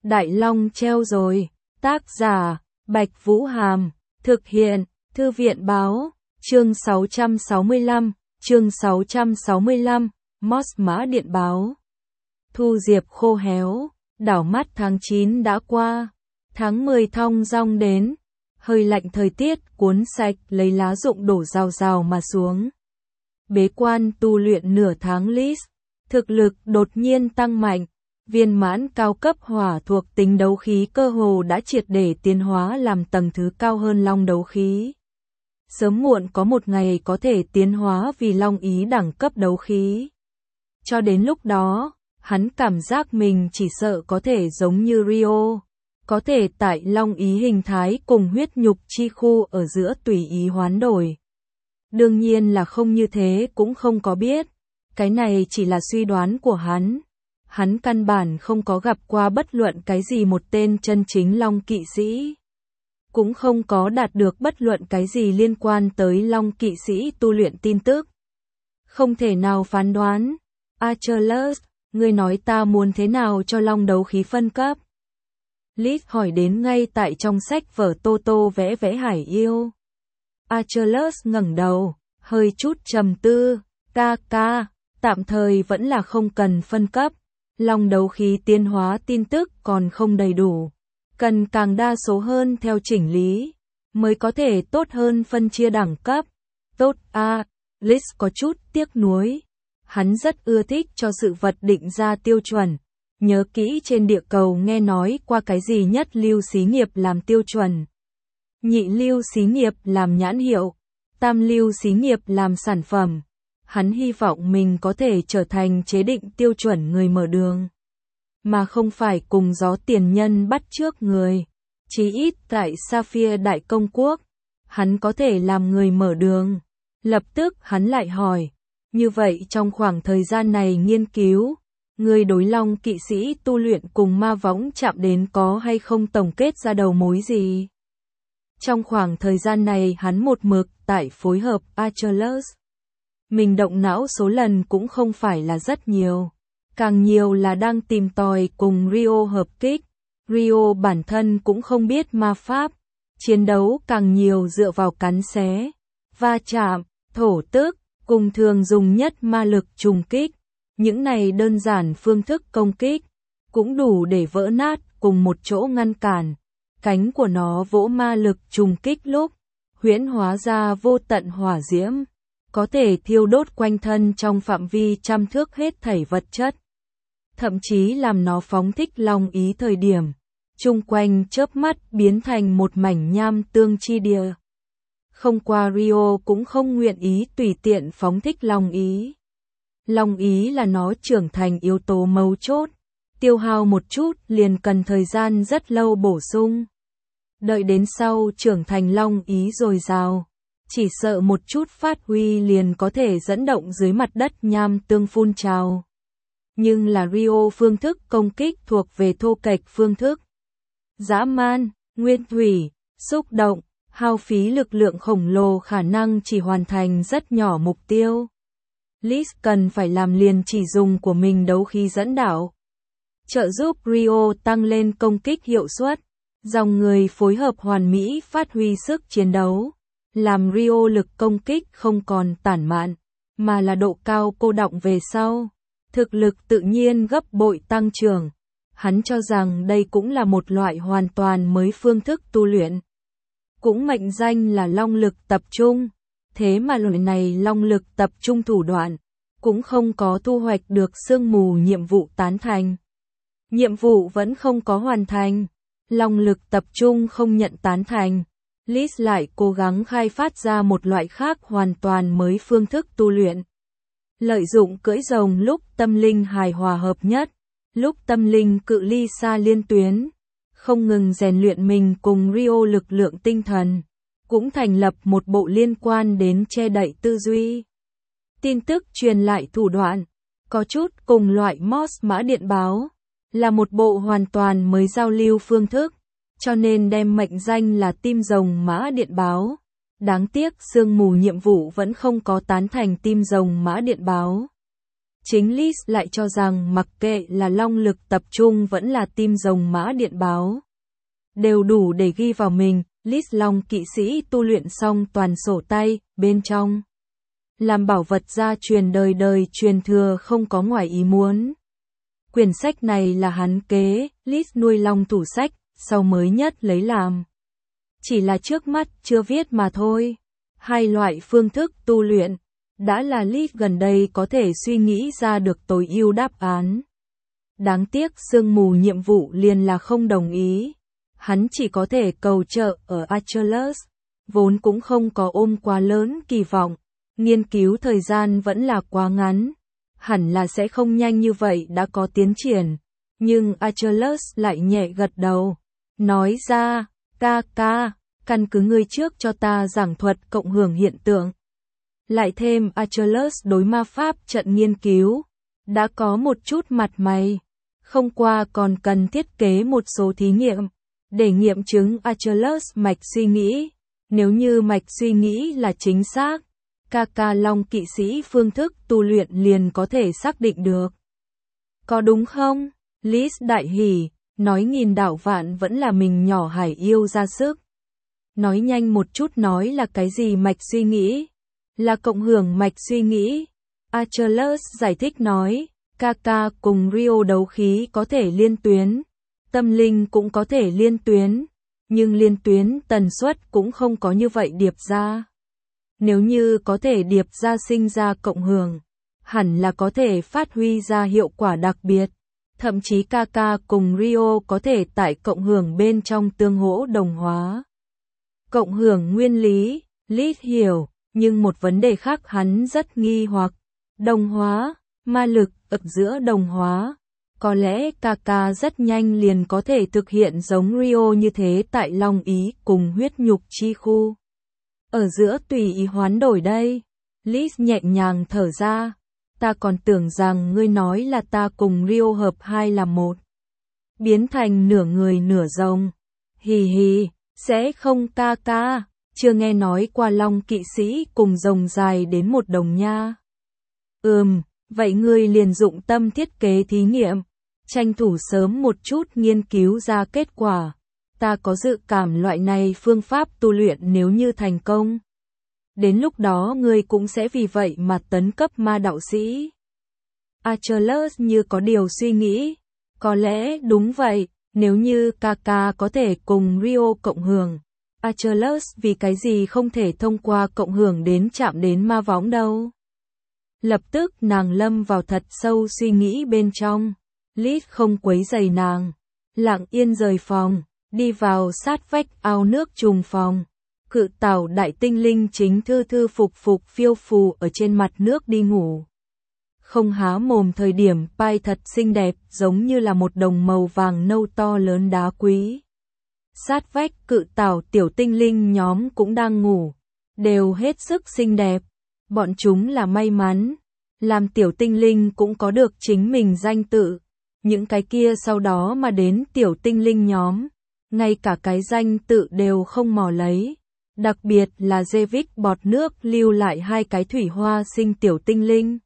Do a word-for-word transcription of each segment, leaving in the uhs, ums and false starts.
Đại Long treo rồi. Tác giả, Bạch Vũ Hàm. Thực hiện, Thư viện Báo. Chương sáu trăm sáu mươi lăm, chương sáu trăm sáu mươi lăm, Moss Mã Điện Báo. Thu diệp khô héo, đảo mắt tháng chín đã qua. Tháng mười thong dong đến. Hơi lạnh thời tiết cuốn sạch lấy lá rụng đổ rào rào mà xuống. Bế quan tu luyện nửa tháng Liz, thực lực đột nhiên tăng mạnh. Viên mãn cao cấp hỏa thuộc tính đấu khí cơ hồ đã triệt để tiến hóa làm tầng thứ cao hơn long đấu khí. Sớm muộn có một ngày có thể tiến hóa vì long ý đẳng cấp đấu khí. Cho đến lúc đó, hắn cảm giác mình chỉ sợ có thể giống như Rio, có thể tại long ý hình thái cùng huyết nhục chi khu ở giữa tùy ý hoán đổi. Đương nhiên là không như thế cũng không có biết, cái này chỉ là suy đoán của hắn. Hắn căn bản không có gặp qua bất luận cái gì một tên chân chính long kỵ sĩ. Cũng không có đạt được bất luận cái gì liên quan tới long kỵ sĩ tu luyện tin tức. Không thể nào phán đoán. Achilles, ngươi nói ta muốn thế nào cho long đấu khí phân cấp? Liz hỏi đến ngay tại trong sách vở Tô Tô vẽ vẽ hải yêu. Achilles ngẩng đầu, hơi chút trầm tư, ca ca, tạm thời vẫn là không cần phân cấp. Long đấu khí tiến hóa tin tức còn không đầy đủ, cần càng đa số hơn theo chỉnh lý, mới có thể tốt hơn phân chia đẳng cấp. Tốt a, Liz có chút tiếc nuối. Hắn rất ưa thích cho sự vật định ra tiêu chuẩn. Nhớ kỹ trên địa cầu nghe nói qua cái gì nhất lưu xí nghiệp làm tiêu chuẩn, nhị lưu xí nghiệp làm nhãn hiệu, tam lưu xí nghiệp làm sản phẩm. Hắn hy vọng mình có thể trở thành chế định tiêu chuẩn người mở đường, mà không phải cùng gió tiền nhân bắt chước người. Chí ít tại Sapphire Đại Công Quốc, hắn có thể làm người mở đường. Lập tức hắn lại hỏi, như vậy trong khoảng thời gian này nghiên cứu, người đối long kỵ sĩ tu luyện cùng ma võng chạm đến có hay không tổng kết ra đầu mối gì? Trong khoảng thời gian này hắn một mực tại phối hợp Achilles. Mình động não số lần cũng không phải là rất nhiều, càng nhiều là đang tìm tòi cùng Rio hợp kích. Rio bản thân cũng không biết ma pháp, chiến đấu càng nhiều dựa vào cắn xé, va chạm, thổ tức, cùng thường dùng nhất ma lực trùng kích. Những này đơn giản phương thức công kích, cũng đủ để vỡ nát cùng một chỗ ngăn cản. Cánh của nó vỗ ma lực trùng kích lúc, huyễn hóa ra vô tận hỏa diễm, có thể thiêu đốt quanh thân trong phạm vi trăm thước hết thảy vật chất. Thậm chí làm nó phóng thích long ý thời điểm, chung quanh chớp mắt biến thành một mảnh nham tương chi địa. Không qua Rio cũng không nguyện ý tùy tiện phóng thích long ý. Long ý là nó trưởng thành yếu tố mấu chốt, tiêu hao một chút liền cần thời gian rất lâu bổ sung. Đợi đến sau trưởng thành long ý dồi dào, chỉ sợ một chút phát huy liền có thể dẫn động dưới mặt đất nham tương phun trào. Nhưng là Rio phương thức công kích thuộc về thô kệch phương thức. Dã man, nguyên thủy, xúc động, hao phí lực lượng khổng lồ khả năng chỉ hoàn thành rất nhỏ mục tiêu. Liz cần phải làm liền chỉ dùng của mình đấu khí dẫn đảo, trợ giúp Rio tăng lên công kích hiệu suất. Dòng người phối hợp hoàn mỹ phát huy sức chiến đấu, làm Rio lực công kích không còn tản mạn, mà là độ cao cô đọng về sau. Thực lực tự nhiên gấp bội tăng trưởng. Hắn cho rằng đây cũng là một loại hoàn toàn mới phương thức tu luyện. Cũng mệnh danh là long lực tập trung. Thế mà loại này long lực tập trung thủ đoạn, cũng không có thu hoạch được sương mù nhiệm vụ tán thành. Nhiệm vụ vẫn không có hoàn thành. Long lực tập trung không nhận tán thành. Liz lại cố gắng khai phát ra một loại khác hoàn toàn mới phương thức tu luyện. Lợi dụng cưỡi rồng lúc tâm linh hài hòa hợp nhất, lúc tâm linh cự ly xa liên tuyến, không ngừng rèn luyện mình cùng Rio lực lượng tinh thần, cũng thành lập một bộ liên quan đến che đậy tư duy. Tin tức truyền lại thủ đoạn, có chút cùng loại Moss Mã Điện Báo, là một bộ hoàn toàn mới giao lưu phương thức, cho nên đem mệnh danh là Tim Rồng Mã Điện Báo. Đáng tiếc sương mù nhiệm vụ vẫn không có tán thành Tim Rồng Mã Điện Báo. Chính Liz lại cho rằng mặc kệ là long lực tập trung vẫn là tim rồng mã điện báo, đều đủ để ghi vào mình. Liz Long kỵ sĩ tu luyện xong toàn sổ tay, bên trong làm bảo vật gia truyền đời đời truyền thừa không có ngoài ý muốn. Quyển sách này là hắn kế, Liz nuôi long thủ sách, sau mới nhất lấy làm. Chỉ là trước mắt chưa viết mà thôi. Hai loại phương thức tu luyện, đã là Liz gần đây có thể suy nghĩ ra được tối ưu đáp án. Đáng tiếc sương mù nhiệm vụ liền là không đồng ý. Hắn chỉ có thể cầu trợ ở Achilles, vốn cũng không có ôm quá lớn kỳ vọng. Nghiên cứu thời gian vẫn là quá ngắn, hẳn là sẽ không nhanh như vậy đã có tiến triển. Nhưng Achilles lại nhẹ gật đầu, nói ra, ca ca, căn cứ ngươi trước cho ta giảng thuật cộng hưởng hiện tượng. Lại thêm Achilles đối ma pháp trận nghiên cứu, đã có một chút mặt mày. Không qua còn cần thiết kế một số thí nghiệm, để nghiệm chứng Achilles mạch suy nghĩ. Nếu như mạch suy nghĩ là chính xác, ca ca long kỵ sĩ phương thức tu luyện liền có thể xác định được. Có đúng không? Liz đại hỉ, nói nghìn đảo vạn vẫn là mình nhỏ hải yêu ra sức. Nói nhanh một chút, nói là cái gì mạch suy nghĩ? Là cộng hưởng mạch suy nghĩ. Achilles giải thích nói, ca ca cùng Rio đấu khí có thể liên tuyến, tâm linh cũng có thể liên tuyến, nhưng liên tuyến tần suất cũng không có như vậy điệp ra. Nếu như có thể điệp ra sinh ra cộng hưởng, hẳn là có thể phát huy ra hiệu quả đặc biệt. Thậm chí ca ca cùng Rio có thể tại cộng hưởng bên trong tương hỗ đồng hóa. Cộng hưởng nguyên lý, Liz hiểu, nhưng một vấn đề khác hắn rất nghi hoặc. Đồng hóa, ma lực, ực giữa đồng hóa. Có lẽ ca ca rất nhanh liền có thể thực hiện giống Rio như thế tại long ý cùng huyết nhục chi khu. Ở giữa tùy ý hoán đổi đây. Liz nhẹ nhàng thở ra. Ta còn tưởng rằng ngươi nói là ta cùng Rio hợp hai là một. Biến thành nửa người nửa rồng. Hì hì, sẽ không ca ca. Chưa nghe nói qua long kỵ sĩ cùng rồng dài đến một đồng nha. Ừm, vậy ngươi liền dụng tâm thiết kế thí nghiệm. Tranh thủ sớm một chút nghiên cứu ra kết quả. Ta có dự cảm loại này phương pháp tu luyện nếu như thành công. Đến lúc đó ngươi cũng sẽ vì vậy mà tấn cấp ma đạo sĩ. Achilles như có điều suy nghĩ. Có lẽ đúng vậy, nếu như ca ca có thể cùng Rio cộng hưởng. Achilles vì cái gì không thể thông qua cộng hưởng đến chạm đến ma võng đâu. Lập tức nàng lâm vào thật sâu suy nghĩ bên trong. Liz không quấy rầy nàng. Lặng yên rời phòng, đi vào sát vách ao nước trùng phòng. Cự tảo đại tinh linh chính thư thư phục phục phiêu phù ở trên mặt nước đi ngủ. Không há mồm thời điểm pai thật xinh đẹp giống như là một đồng màu vàng nâu to lớn đá quý. Sát vách cự tảo tiểu tinh linh nhóm cũng đang ngủ. Đều hết sức xinh đẹp. Bọn chúng là may mắn. Làm tiểu tinh linh cũng có được chính mình danh tự. Những cái kia sau đó mà đến tiểu tinh linh nhóm. Ngay cả cái danh tự đều không mò lấy. Đặc biệt là Jevic bọt nước lưu lại hai cái thủy hoa sinh tiểu tinh linh.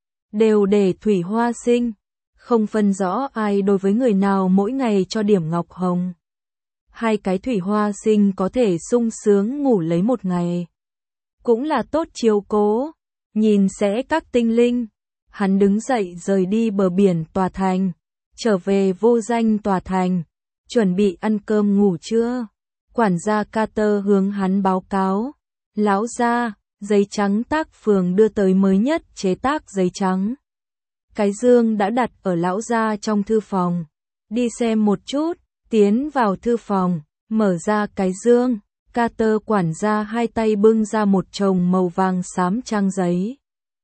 Đều để thủy hoa sinh. Không phân rõ ai đối với người nào mỗi ngày cho điểm ngọc hồng. Hai cái thủy hoa sinh có thể sung sướng ngủ lấy một ngày. Cũng là tốt chiếu cố. Nhìn sẽ các tinh linh. Hắn đứng dậy rời đi bờ biển tòa thành. Trở về vô danh tòa thành. Chuẩn bị ăn cơm ngủ trưa. Quản gia Carter hướng hắn báo cáo. Lão gia, giấy trắng tác phường đưa tới mới nhất chế tác giấy trắng. Cái dương đã đặt ở lão gia trong thư phòng. Đi xem một chút, tiến vào thư phòng, mở ra cái dương. Carter quản gia hai tay bưng ra một chồng màu vàng xám trang giấy.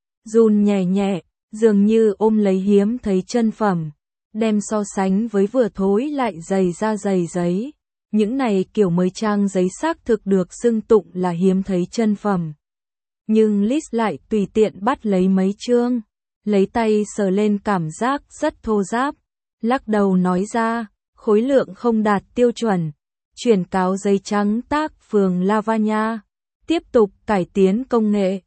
Run nhẹ nhẹ, dường như ôm lấy hiếm thấy chân phẩm. Đem so sánh với vừa thối lại dày ra dày giấy. Những này kiểu mới trang giấy xác thực được xưng tụng là hiếm thấy chân phẩm. Nhưng Liz lại tùy tiện bắt lấy mấy chương. Lấy tay sờ lên cảm giác rất thô ráp. Lắc đầu nói ra, khối lượng không đạt tiêu chuẩn. Chuyển cáo giấy trắng tác phường Lavanya. Tiếp tục cải tiến công nghệ.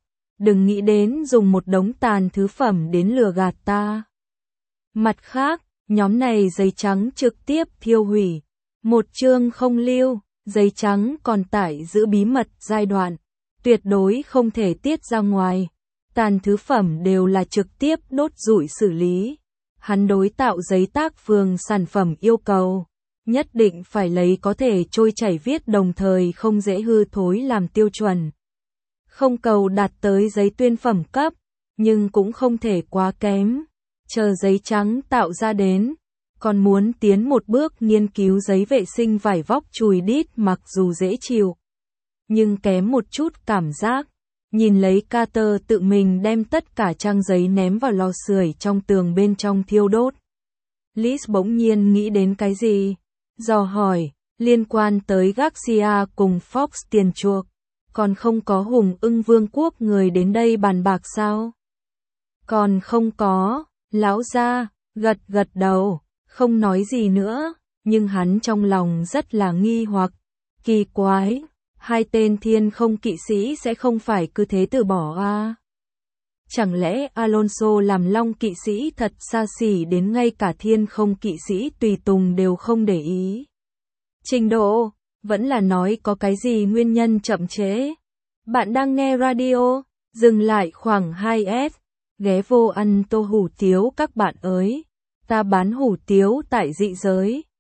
đừng nghĩ đến dùng một đống tàn thứ phẩm đến lừa gạt ta. Mặt khác, nhóm này giấy trắng trực tiếp thiêu hủy. Một chương không lưu, giấy trắng còn tải giữ bí mật giai đoạn, tuyệt đối không thể tiết ra ngoài. Tàn thứ phẩm đều là trực tiếp đốt rụi xử lý. Hắn đối tạo giấy tác phường sản phẩm yêu cầu, nhất định phải lấy có thể trôi chảy viết đồng thời không dễ hư thối làm tiêu chuẩn. Không cầu đạt tới giấy tuyên phẩm cấp, nhưng cũng không thể quá kém. Chờ giấy trắng tạo ra đến, còn muốn tiến một bước nghiên cứu giấy vệ sinh vải vóc chùi đít mặc dù dễ chịu, nhưng kém một chút cảm giác. Nhìn lấy Carter tự mình đem tất cả trang giấy ném vào lò sưởi trong tường bên trong thiêu đốt. Liz bỗng nhiên nghĩ đến cái gì? Dò hỏi, liên quan tới Garcia cùng Fox tiền chuộc, còn không có Hùng Ưng Vương quốc người đến đây bàn bạc sao? Còn không có, lão gia gật gật đầu, không nói gì nữa, nhưng hắn trong lòng rất là nghi hoặc, kỳ quái. Hai tên thiên không kỵ sĩ sẽ không phải cứ thế từ bỏ à? Chẳng lẽ Alonso làm long kỵ sĩ thật xa xỉ đến ngay cả thiên không kỵ sĩ tùy tùng đều không để ý? Trình độ, vẫn là nói có cái gì nguyên nhân chậm chế? Bạn đang nghe radio, dừng lại khoảng hai S, ghé vô ăn tô hủ tiếu các bạn ơi. Ta bán hủ tiếu tại dị giới.